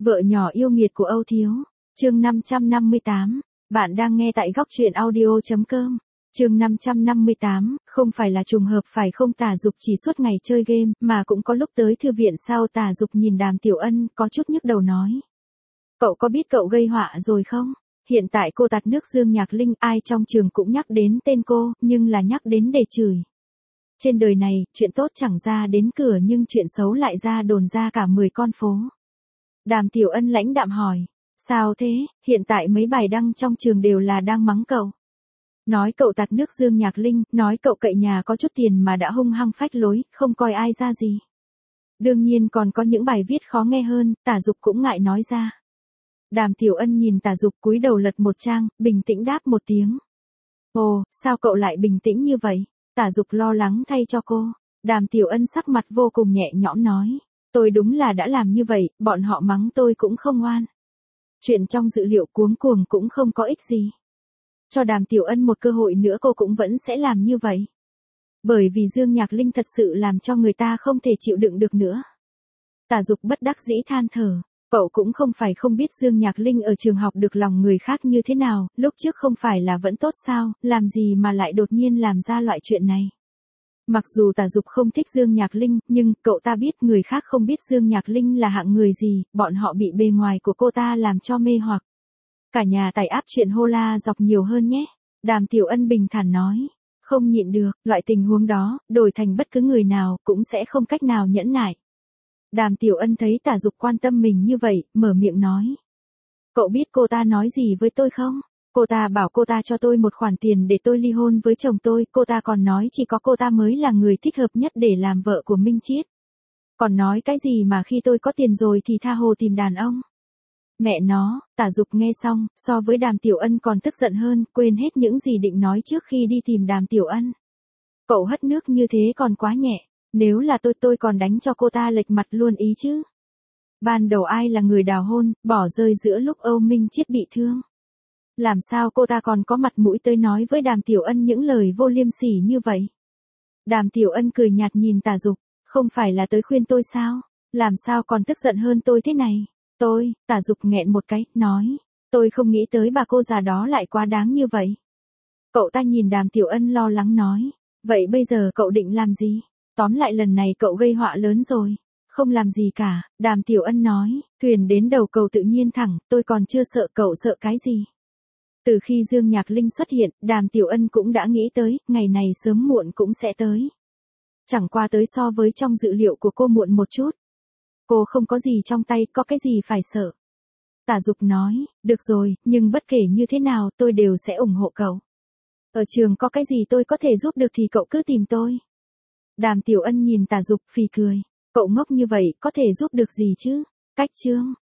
Vợ nhỏ yêu nghiệt của Âu Thiếu. Chương 558. Bạn đang nghe tại góc truyện audio.com. Chương 558, không phải là trùng hợp phải không? Tả Dục chỉ suốt ngày chơi game, mà cũng có lúc tới thư viện. Sao? Tả Dục nhìn Đàm Tiểu Ân, có chút nhức đầu nói. Cậu có biết cậu gây họa rồi không? Hiện tại cô tạt nước Dương Nhạc Linh, ai trong trường cũng nhắc đến tên cô, nhưng là nhắc đến để chửi. Trên đời này, chuyện tốt chẳng ra đến cửa nhưng chuyện xấu lại ra đồn ra cả 10 con phố. Đàm Tiểu Ân lãnh đạm hỏi. Sao thế? Hiện tại mấy bài đăng trong trường đều là đang mắng cậu. Nói cậu tạt nước Dương Nhạc Linh, nói cậu cậy nhà có chút tiền mà đã hung hăng phách lối, không coi ai ra gì. Đương nhiên còn có những bài viết khó nghe hơn, Tả Dục cũng ngại nói ra. Đàm Tiểu Ân nhìn Tả Dục cúi đầu lật một trang, bình tĩnh đáp một tiếng. Ồ, sao cậu lại bình tĩnh như vậy? Tả Dục lo lắng thay cho cô. Đàm Tiểu Ân sắc mặt vô cùng nhẹ nhõm nói. Tôi đúng là đã làm như vậy, bọn họ mắng tôi cũng không oan. Chuyện trong dữ liệu cuống cuồng cũng không có ích gì. Cho Đàm Tiểu Ân một cơ hội nữa cô cũng vẫn sẽ làm như vậy. Bởi vì Dương Nhạc Linh thật sự làm cho người ta không thể chịu đựng được nữa. Tả Dục bất đắc dĩ than thở. Cậu cũng không phải không biết Dương Nhạc Linh ở trường học được lòng người khác như thế nào, lúc trước không phải là vẫn tốt sao, làm gì mà lại đột nhiên làm ra loại chuyện này. Mặc dù Tả Dục không thích Dương Nhạc Linh, nhưng cậu ta biết người khác không biết Dương Nhạc Linh là hạng người gì, bọn họ bị bề ngoài của cô ta làm cho mê hoặc. Cả nhà tải áp chuyện hô la dọc nhiều hơn nhé. Đàm Tiểu Ân bình thản nói. Không nhịn được, loại tình huống đó, đổi thành bất cứ người nào, cũng sẽ không cách nào nhẫn nại. Đàm Tiểu Ân thấy Tả Dục quan tâm mình như vậy, mở miệng nói. Cậu biết cô ta nói gì với tôi không? Cô ta bảo cô ta cho tôi một khoản tiền để tôi ly hôn với chồng tôi, cô ta còn nói chỉ có cô ta mới là người thích hợp nhất để làm vợ của Minh Chiết. Còn nói cái gì mà khi tôi có tiền rồi thì tha hồ tìm đàn ông. Mẹ nó, Tả Dục nghe xong, so với Đàm Tiểu Ân còn tức giận hơn, quên hết những gì định nói trước khi đi tìm Đàm Tiểu Ân. Cậu hất nước như thế còn quá nhẹ, nếu là tôi còn đánh cho cô ta lệch mặt luôn ý chứ. Ban đầu ai là người đào hôn, bỏ rơi giữa lúc Âu Minh Chiết bị thương. Làm sao cô ta còn có mặt mũi tới nói với Đàm Tiểu Ân những lời vô liêm sỉ như vậy? Đàm Tiểu Ân cười nhạt nhìn Tả Dục, không phải là tới khuyên tôi sao? Làm sao còn tức giận hơn tôi thế này? Tả Dục nghẹn một cái, nói, tôi không nghĩ tới bà cô già đó lại quá đáng như vậy. Cậu ta nhìn Đàm Tiểu Ân lo lắng nói, vậy bây giờ cậu định làm gì? Tóm lại lần này cậu gây họa lớn rồi. Không làm gì cả, Đàm Tiểu Ân nói, thuyền đến đầu cầu tự nhiên thẳng, tôi còn chưa sợ, cậu sợ cái gì? Từ khi Dương Nhạc Linh xuất hiện, Đàm Tiểu Ân cũng đã nghĩ tới, ngày này sớm muộn cũng sẽ tới. Chẳng qua tới so với trong dự liệu của cô muộn một chút. Cô không có gì trong tay, có cái gì phải sợ. Tả Dục nói, được rồi, nhưng bất kể như thế nào tôi đều sẽ ủng hộ cậu. Ở trường có cái gì tôi có thể giúp được thì cậu cứ tìm tôi. Đàm Tiểu Ân nhìn Tả Dục phì cười. Cậu ngốc như vậy có thể giúp được gì chứ? Cách chương.